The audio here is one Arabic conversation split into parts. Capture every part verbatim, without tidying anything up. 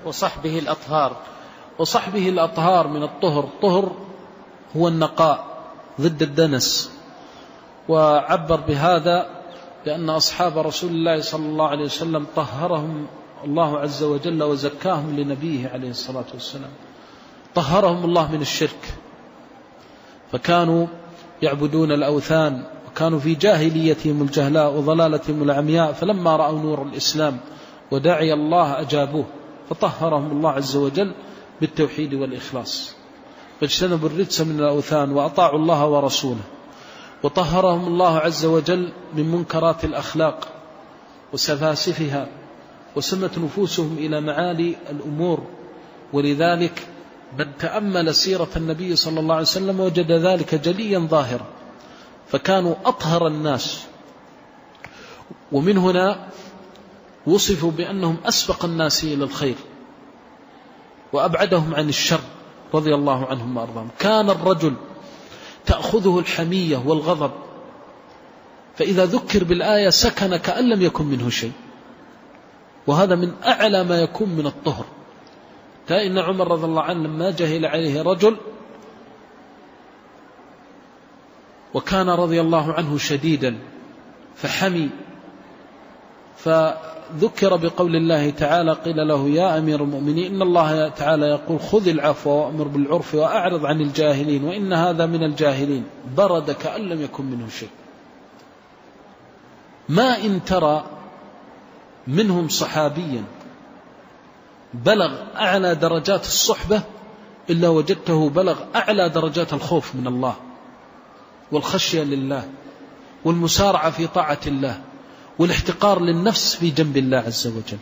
وصحبه الأطهار. وصحبه الأطهار من الطهر. الطهر هو النقاء ضد الدنس، وعبر بهذا لأن أصحاب رسول الله صلى الله عليه وسلم طهرهم الله عز وجل وزكاهم لنبيه عليه الصلاة والسلام. طهرهم الله من الشرك، فكانوا يعبدون الأوثان، وكانوا في جاهليتهم الجهلاء وضلالتهم العمياء، فلما رأوا نور الإسلام وداعي الله أجابوه، فطهرهم الله عز وجل بالتوحيد والإخلاص، فاجتنبوا الرجس من الأوثان وأطاعوا الله ورسوله. وطهرهم الله عز وجل من منكرات الأخلاق وسفاسفها، وسمت نفوسهم إلى معالي الأمور. ولذلك من تأمل سيرة النبي صلى الله عليه وسلم وجد ذلك جليا ظاهرا، فكانوا أطهر الناس. ومن هنا وصفوا بأنهم أسبق الناس إلى الخير وأبعدهم عن الشر رضي الله عنهم وأرضاهم. كان الرجل تأخذه الحمية والغضب، فإذا ذكر بالآية سكن كأن لم يكن منه شيء، وهذا من أعلى ما يكون من الطهر. كأن عمر رضي الله عنه لما جهل عليه رجل وكان رضي الله عنه شديدا فحمي، فذكر بقول الله تعالى قيل له يا أمير المؤمنين إن الله تعالى يقول خذ العفو وأمر بالعرف وأعرض عن الجاهلين وإن هذا من الجاهلين. برد كأن لم يكن منه شيء. ما إن ترى منهم صحابيا بلغ أعلى درجات الصحبة إلا وجدته بلغ أعلى درجات الخوف من الله والخشية لله والمسارعة في طاعة الله والاحتقار للنفس في جنب الله عز وجل.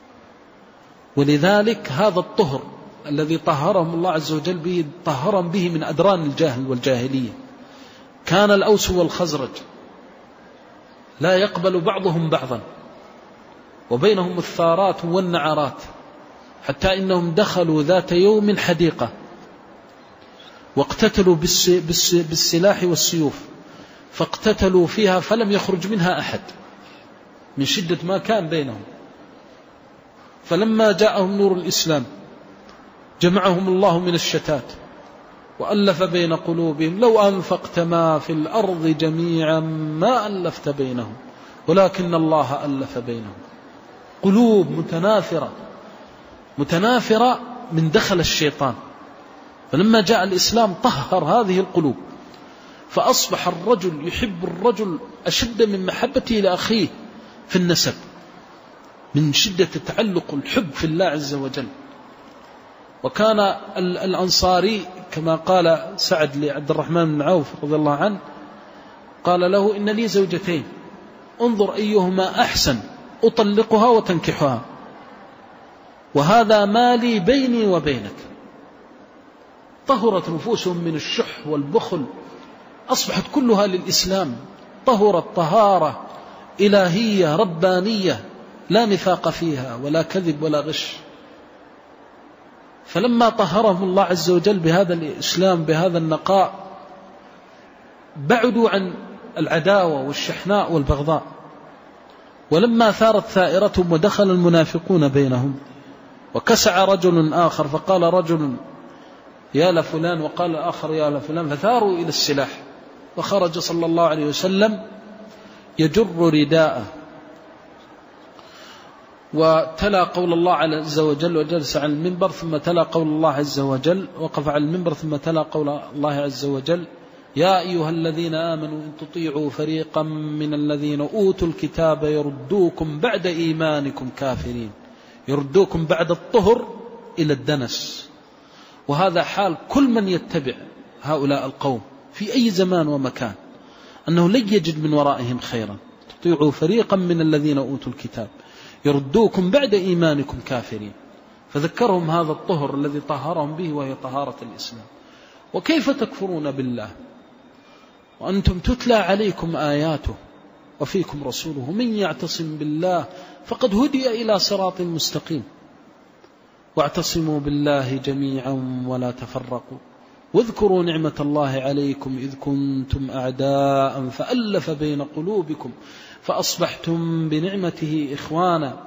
ولذلك هذا الطهر الذي طهرهم الله عز وجل به طهرهم به من أدران الجاهل والجاهلية. كان الأوس والخزرج لا يقبل بعضهم بعضا، وبينهم الثارات والنعرات، حتى إنهم دخلوا ذات يوم حديقة واقتتلوا بالسلاح والسيوف، فاقتتلوا فيها فلم يخرج منها أحد من شدة ما كان بينهم. فلما جاءهم نور الإسلام جمعهم الله من الشتات وألف بين قلوبهم. لو أنفقت ما في الأرض جميعا ما ألفت بينهم ولكن الله ألف بينهم. قلوب متنافرة متنافرة من دخل الشيطان، فلما جاء الإسلام طهر هذه القلوب، فأصبح الرجل يحب الرجل أشد من محبته لأخيه في النسب، من شدة تعلق الحب في الله عز وجل. وكان الأنصاري كما قال سعد لعبد الرحمن بن عوف رضي الله عنه، قال له إن لي زوجتين انظر أيهما أحسن أطلقها وتنكحها، وهذا مالي بيني وبينك. طهرت نفوسهم من الشح والبخل، أصبحت كلها للإسلام، طهرت طهارة إلهية ربانية لا نفاق فيها ولا كذب ولا غش. فلما طهرهم الله عز وجل بهذا الإسلام بهذا النقاء بعدوا عن العداوة والشحناء والبغضاء. ولما ثارت ثائرتهم ودخل المنافقون بينهم وكسع رجل آخر فقال رجل يا لفلان وقال الآخر يا لفلان، فثاروا إلى السلاح، وخرج صلى الله عليه وسلم يجر رداءه وتلا قول الله عز وجل وجلس على المنبر، ثم تلا قول الله عز وجل وقف على المنبر، ثم تلا قول الله عز وجل يا أيها الذين آمنوا إن تطيعوا فريقا من الذين أوتوا الكتاب يردوكم بعد إيمانكم كافرين. يردوكم بعد الطهر إلى الدنس. وهذا حال كل من يتبع هؤلاء القوم في أي زمان ومكان، أنه لن يجد من ورائهم خيرا. تطيعوا فريقا من الذين أوتوا الكتاب يردوكم بعد إيمانكم كافرين. فذكرهم هذا الطهر الذي طهرهم به وهي طهارة الإسلام. وكيف تكفرون بالله وأنتم تتلى عليكم آياته وفيكم رسوله من يعتصم بالله فقد هدي إلى صراط مستقيم. واعتصموا بالله جميعا ولا تفرقوا واذكروا نعمة الله عليكم إذ كنتم أعداء فألف بين قلوبكم فأصبحتم بنعمته إخوانا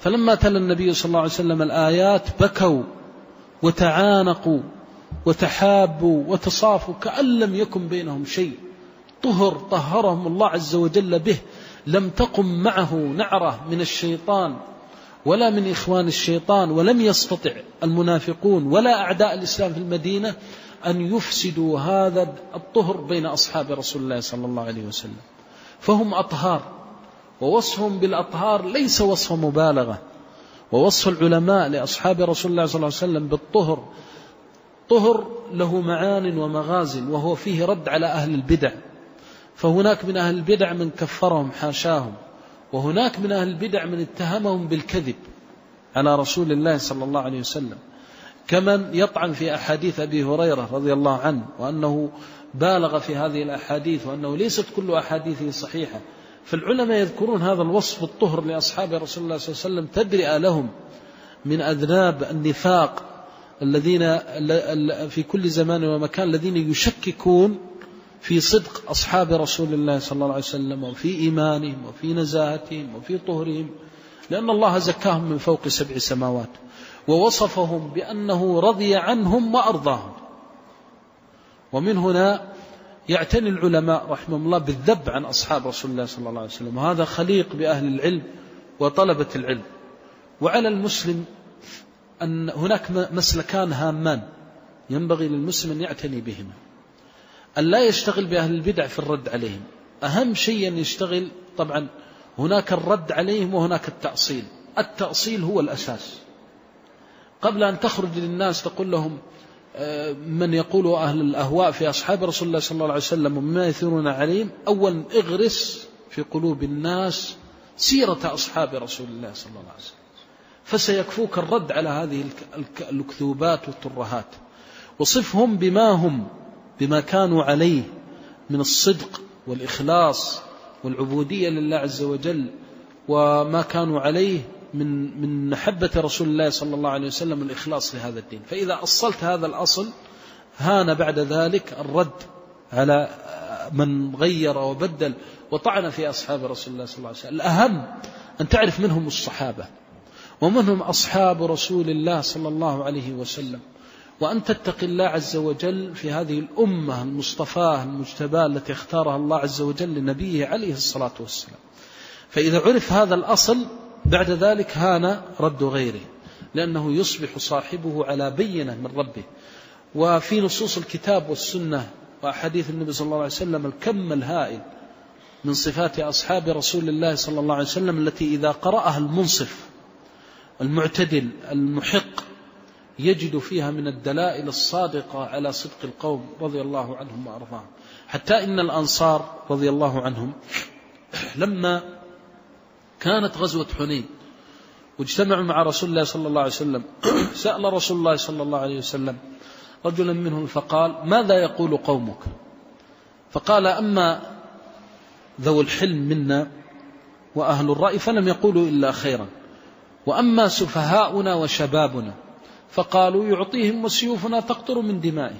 فلما تلا النبي صلى الله عليه وسلم الآيات بكوا وتعانقوا وتحابوا وتصافوا كأن لم يكن بينهم شيء. طهر طهرهم الله عز وجل به، لم تقم معه نعرة من الشيطان ولا من إخوان الشيطان، ولم يستطع المنافقون ولا أعداء الإسلام في المدينة أن يفسدوا هذا الطهر بين أصحاب رسول الله صلى الله عليه وسلم. فهم أطهار، ووصفهم بالأطهار ليس وصف مبالغة. ووصف العلماء لأصحاب رسول الله صلى الله عليه وسلم بالطهر طهر له معان ومغازل، وهو فيه رد على أهل البدع. فهناك من أهل البدع من كفرهم حاشاهم، وهناك من أهل البدع من اتهمهم بالكذب على رسول الله صلى الله عليه وسلم، كمن يطعن في أحاديث أبي هريرة رضي الله عنه وأنه بالغ في هذه الأحاديث وأنه ليست كل أحاديثه صحيحة. فالعلماء يذكرون هذا الوصف الطهر لأصحاب رسول الله صلى الله عليه وسلم تدرئ لهم من أذناب النفاق الذين في كل زمان ومكان الذين يشككون في صدق أصحاب رسول الله صلى الله عليه وسلم وفي إيمانهم وفي نزاهتهم وفي طهرهم، لأن الله زكاهم من فوق سبع سماوات، ووصفهم بأنه رضي عنهم وأرضاهم. ومن هنا يعتني العلماء رحمهم الله بالذب عن أصحاب رسول الله صلى الله عليه وسلم، وهذا خليق بأهل العلم وطلبة العلم. وعلى المسلم أن هناك مسلكان هامان ينبغي للمسلم أن يعتني بهما، أن لا يشتغل بأهل البدع في الرد عليهم. أهم شيء أن يشتغل، طبعا هناك الرد عليهم وهناك التأصيل. التأصيل هو الأساس. قبل أن تخرج للناس تقول لهم من يقول أهل الأهواء في أصحاب رسول الله صلى الله عليه وسلم ومما يثيرون عليهم، أولا اغرس في قلوب الناس سيرة أصحاب رسول الله صلى الله عليه وسلم، فسيكفوك الرد على هذه الكذوبات والترهات. وصفهم بما هم بما كانوا عليه من الصدق والإخلاص والعبودية لله عز وجل، وما كانوا عليه من من محبة رسول الله صلى الله عليه وسلم الإخلاص لهذا الدين. فإذا أصلت هذا الأصل هان بعد ذلك الرد على من غير وبدل وطعن في أصحاب رسول الله صلى الله عليه وسلم. الأهم أن تعرف منهم الصحابة ومنهم أصحاب رسول الله صلى الله عليه وسلم، وأن تتقي الله عز وجل في هذه الأمة المصطفاة المجتباة التي اختارها الله عز وجل لنبيه عليه الصلاة والسلام. فإذا عرف هذا الأصل بعد ذلك هان رد غيره، لأنه يصبح صاحبه على بينة من ربه. وفي نصوص الكتاب والسنة وأحاديث النبي صلى الله عليه وسلم الكم الهائل من صفات أصحاب رسول الله صلى الله عليه وسلم التي إذا قرأها المنصف المعتدل المحق يجد فيها من الدلائل الصادقة على صدق القوم رضي الله عنهم وأرضاهم. حتى إن الأنصار رضي الله عنهم لما كانت غزوة حنين واجتمعوا مع رسول الله صلى الله عليه وسلم، سأل رسول الله صلى الله عليه وسلم رجلا منهم فقال: ماذا يقول قومك؟ فقال: أما ذو الحلم منا وأهل الرأي فلم يقولوا إلا خيرا، وأما سفهاؤنا وشبابنا فقالوا يعطيهم وسيوفنا تقطر من دمائهم.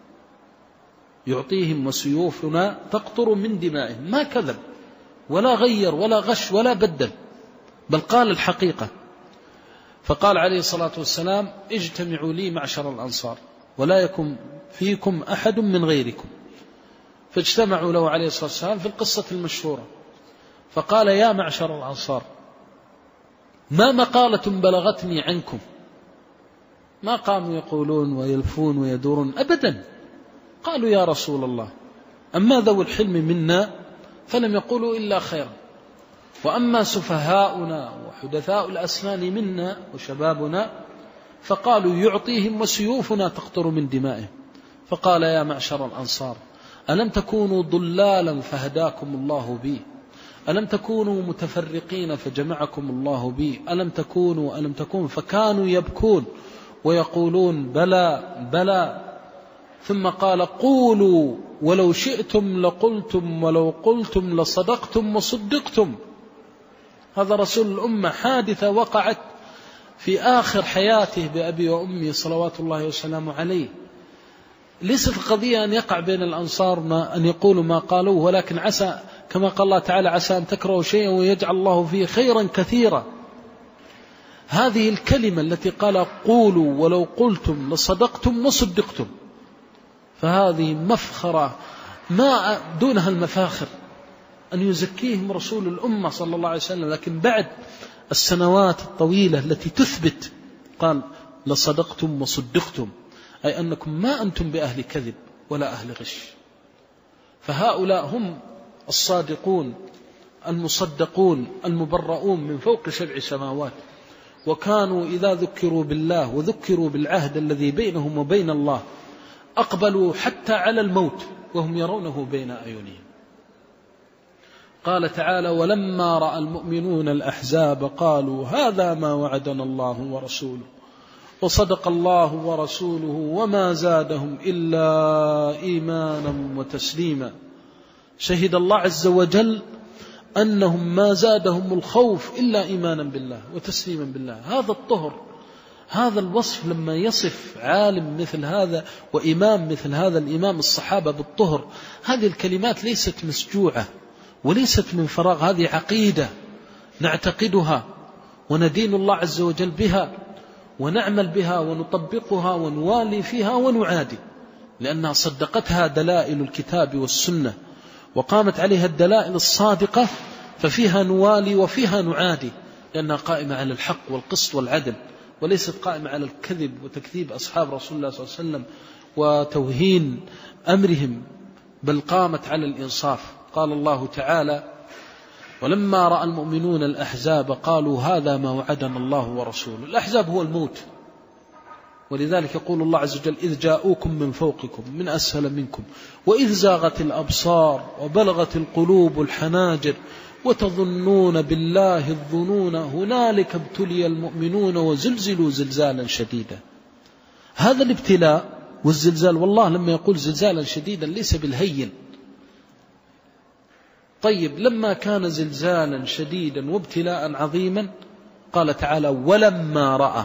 يعطيهم وسيوفنا تقطر من دمائهم، ما كذب ولا غير ولا غش ولا بدل، بل قال الحقيقة. فقال عليه الصلاة والسلام: اجتمعوا لي معشر الأنصار ولا يكن فيكم أحد من غيركم. فاجتمعوا له عليه الصلاة والسلام في القصة المشهورة، فقال: يا معشر الأنصار، ما مقالة بلغتني عنكم؟ ما قاموا يقولون ويلفون ويدورون أبدا. قالوا: يا رسول الله، أما ذو الحلم منا فلم يقولوا إلا خيرا، وأما سفهاؤنا وحدثاء الأسنان منا وشبابنا فقالوا يعطيهم وسيوفنا تقطر من دمائهم. فقال: يا معشر الأنصار، ألم تكونوا ضلالا فهداكم الله بي؟ ألم تكونوا متفرقين فجمعكم الله بي؟ ألم تكونوا ألم تكون فكانوا يبكون ويقولون بلى بلى. ثم قال: قولوا ولو شئتم لقلتم ولو قلتم لصدقتم وصدقتم. هذا رسول الأمة، حادثة وقعت في آخر حياته بأبي وأمي صلوات الله وسلامه عليه. ليست القضية أن يقع بين الأنصار ما أن يقولوا ما قالوه، ولكن عسى كما قال الله تعالى: عسى أن تكرهوا شيئا ويجعل الله فيه خيرا كثيرا. هذه الكلمة التي قال قولوا ولو قلتم لصدقتم وصدقتم، فهذه مفخرة ما دونها المفاخر أن يزكيهم رسول الأمة صلى الله عليه وسلم. لكن بعد السنوات الطويلة التي تثبت قال لصدقتم وصدقتم، أي أنكم ما أنتم بأهل كذب ولا أهل غش. فهؤلاء هم الصادقون المصدقون المبرؤون من فوق سبع سماوات، وكانوا إذا ذكروا بالله وذكروا بالعهد الذي بينهم وبين الله أقبلوا حتى على الموت وهم يرونه بين أعينهم. قال تعالى ولما رأى المؤمنون الأحزاب قالوا هذا ما وعدنا الله ورسوله وصدق الله ورسوله وما زادهم إلا إيمانا وتسليما. شهد الله عز وجل أنهم ما زادهم الخوف إلا إيمانا بالله وتسليما بالله. هذا الطهر، هذا الوصف لما يصف عالم مثل هذا وإمام مثل هذا الإمام الصحابة بالطهر، هذه الكلمات ليست مسجوعة وليست من فراغ، هذه عقيدة نعتقدها وندين الله عز وجل بها ونعمل بها ونطبقها ونوالي فيها ونعادي، لأنها صدقتها دلائل الكتاب والسنة وقامت عليها الدلائل الصادقة، ففيها نوالي وفيها نعادي، لأنها قائمة على الحق والقسط والعدل، وليست قائمة على الكذب وتكذيب أصحاب رسول الله صلى الله عليه وسلم وتوهين أمرهم، بل قامت على الإنصاف. قال الله تعالى ولما رأى المؤمنون الأحزاب قالوا هذا ما وعدنا الله ورسوله. الأحزاب هو الموت، ولذلك يقول الله عز وجل إذ جاءوكم من فوقكم من أسفل منكم وإذ زاغت الأبصار وبلغت القلوب الحناجر وتظنون بالله الظنون هنالك ابتلي المؤمنون وزلزلوا زلزالا شديدا. هذا الابتلاء والزلزال، والله لما يقول زلزالا شديدا ليس بالهين. طيب لما كان زلزالا شديدا وابتلاء عظيما قال تعالى ولما رأى.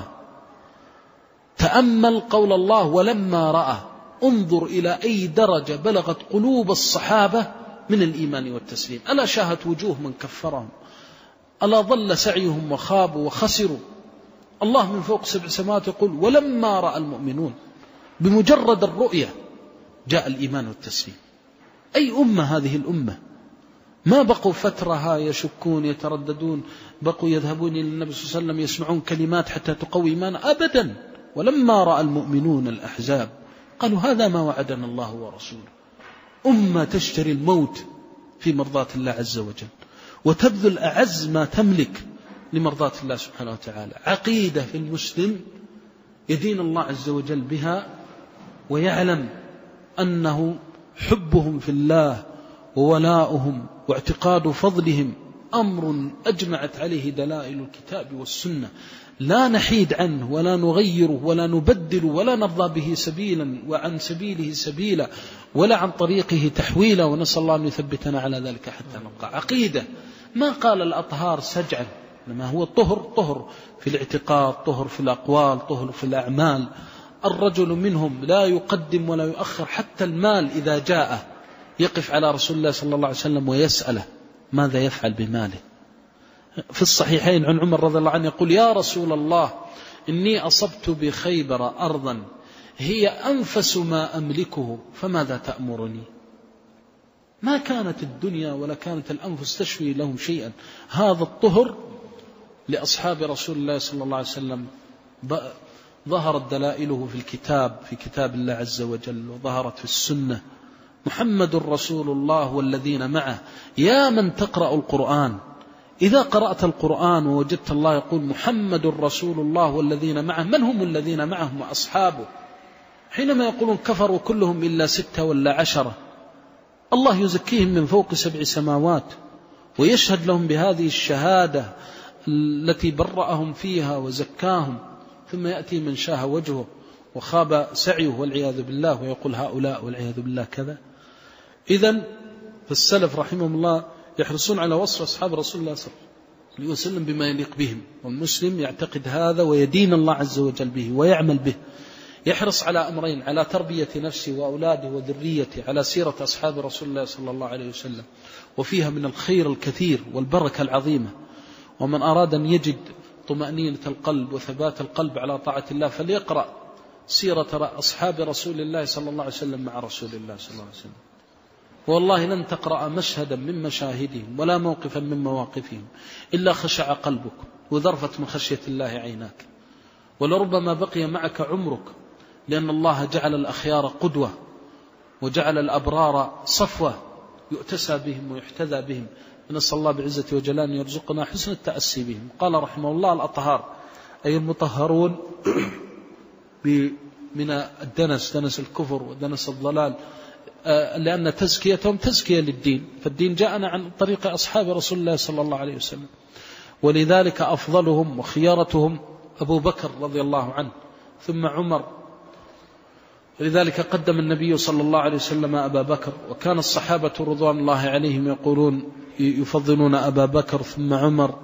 تأمل قول الله ولما رأى، انظر إلى أي درجة بلغت قلوب الصحابة من الإيمان والتسليم. ألا شاهت وجوه من كفرهم، ألا ضل سعيهم وخابوا وخسروا. الله من فوق سبع سماوات يقول ولما رأى المؤمنون، بمجرد الرؤية جاء الإيمان والتسليم. أي أمة هذه الأمة؟ ما بقوا فترها يشكون يترددون، بقوا يذهبون إلى النبي صلى الله عليه وسلم يسمعون كلمات حتى تقوي إيمانا أبدا. ولما رأى المؤمنون الأحزاب قالوا هذا ما وعدنا الله ورسوله. أمة تشتري الموت في مرضاة الله عز وجل وتبذل أعز ما تملك لمرضاة الله سبحانه وتعالى. عقيدة في المسلم يدين الله عز وجل بها ويعلم أنه حبهم في الله وولاؤهم واعتقاد فضلهم أمر أجمعت عليه دلائل الكتاب والسنة، لا نحيد عنه ولا نغيره ولا نبدل ولا نرضى به سبيلا وعن سبيله سبيلا ولا عن طريقه تحويلا، ونسأل الله أن يثبتنا على ذلك حتى نلقى. عقيدة ما قال الأطهار سجعا، لما هو طهر طهر في الاعتقاد، طهر في الأقوال، طهر في الأعمال. الرجل منهم لا يقدم ولا يؤخر، حتى المال إذا جاء يقف على رسول الله صلى الله عليه وسلم ويسأله ماذا يفعل بماله. في الصحيحين عن عمر رضي الله عنه يقول يا رسول الله إني أصبت بخيبر أرضا هي أنفس ما أملكه فماذا تأمرني؟ ما كانت الدنيا ولا كانت الأنفس تشوي لهم شيئا. هذا الطهر لأصحاب رسول الله صلى الله عليه وسلم ظهرت دلائله في الكتاب، في كتاب الله عز وجل، وظهرت في السنة. محمد رسول الله والذين معه. يا من تقرأ القرآن، إذا قرأت القرآن ووجدت الله يقول محمد رسول الله والذين معه، من هم الذين معه وأصحابه؟ حينما يقولون كفروا كلهم إلا ستة ولا عشرة، الله يزكيهم من فوق سبع سماوات ويشهد لهم بهذه الشهادة التي برأهم فيها وزكاهم، ثم يأتي من شاه وجهه وخاب سعيه والعياذ بالله ويقول هؤلاء والعياذ بالله كذا. إذن فالسلف رحمهم الله يحرصون على وصف أصحاب رسول الله صلى الله عليه وسلم بما يليق بهم، والمسلم يعتقد هذا ويدين الله عز وجل به ويعمل به. يحرص على أمرين: على تربية نفسه وأولاده وذريته على سيرة أصحاب رسول الله صلى الله عليه وسلم، وفيها من الخير الكثير والبركة العظيمة. ومن أراد أن يجد طمأنينة القلب وثبات القلب على طاعة الله فليقرأ سيرة أصحاب رسول الله صلى الله عليه وسلم مع رسول الله صلى الله عليه وسلم. والله لن تقرأ مشهدا من مشاهدهم ولا موقفا من مواقفهم إلا خشع قلبك وذرفت من خشية الله عيناك، ولربما بقي معك عمرك، لأن الله جعل الأخيار قدوة وجعل الأبرار صفوة يؤتسى بهم ويحتذى بهم. نسأل الله بعزته وجلاله أن يرزقنا حسن التأسي بهم. قال رحمه الله: الأطهار أي المطهرون من الدنس، دنس الكفر ودنس الضلال، لأن تزكيتهم تزكية للدين، فالدين جاءنا عن طريق أصحاب رسول الله صلى الله عليه وسلم. ولذلك أفضلهم وخيارتهم أبو بكر رضي الله عنه ثم عمر، لذلك قدم النبي صلى الله عليه وسلم أبا بكر، وكان الصحابة رضوان الله عليهم يقولون يفضلون أبا بكر ثم عمر،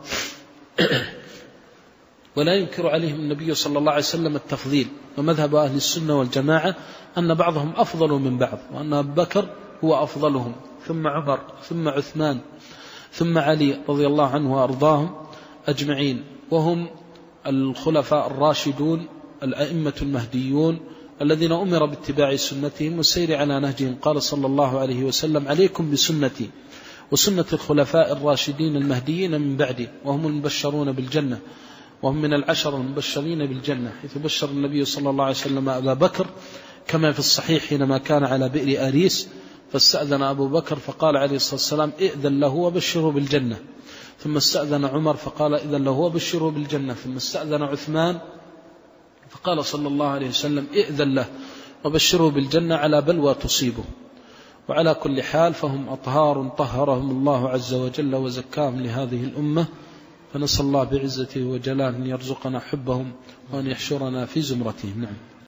ولا ينكر عليهم النبي صلى الله عليه وسلم التفضيل. ومذهب أهل السنة والجماعة أن بعضهم أفضل من بعض، وأن أبا بكر هو أفضلهم ثم عمر ثم عثمان ثم علي رضي الله عنه وأرضاهم أجمعين، وهم الخلفاء الراشدون الأئمة المهديون الذين أمر باتباع سنتهم والسير على نهجهم. قال صلى الله عليه وسلم: عليكم بسنتي وسنة الخلفاء الراشدين المهديين من بعدي، وهم المبشرون بالجنة، وهم من العشر المبشرين بالجنة، حيث بشر النبي صلى الله عليه وسلم أبا بكر كما في الصحيح حينما كان على بئر آريس فاستأذن أبو بكر فقال عليه الصلاة والسلام: ائذن له وبشره بالجنة. ثم استأذن عمر فقال: ائذن له وبشره بالجنة. ثم استأذن عثمان فقال صلى الله عليه وسلم: ائذن له وبشره بالجنة على بلوى تصيبه. وعلى كل حال فهم أطهار طهرهم الله عز وجل وزكاهم لهذه الأمة، فنسأل الله بعزته وجلاله أن يرزقنا حبهم وأن يحشرنا في زمرتهم. نعم.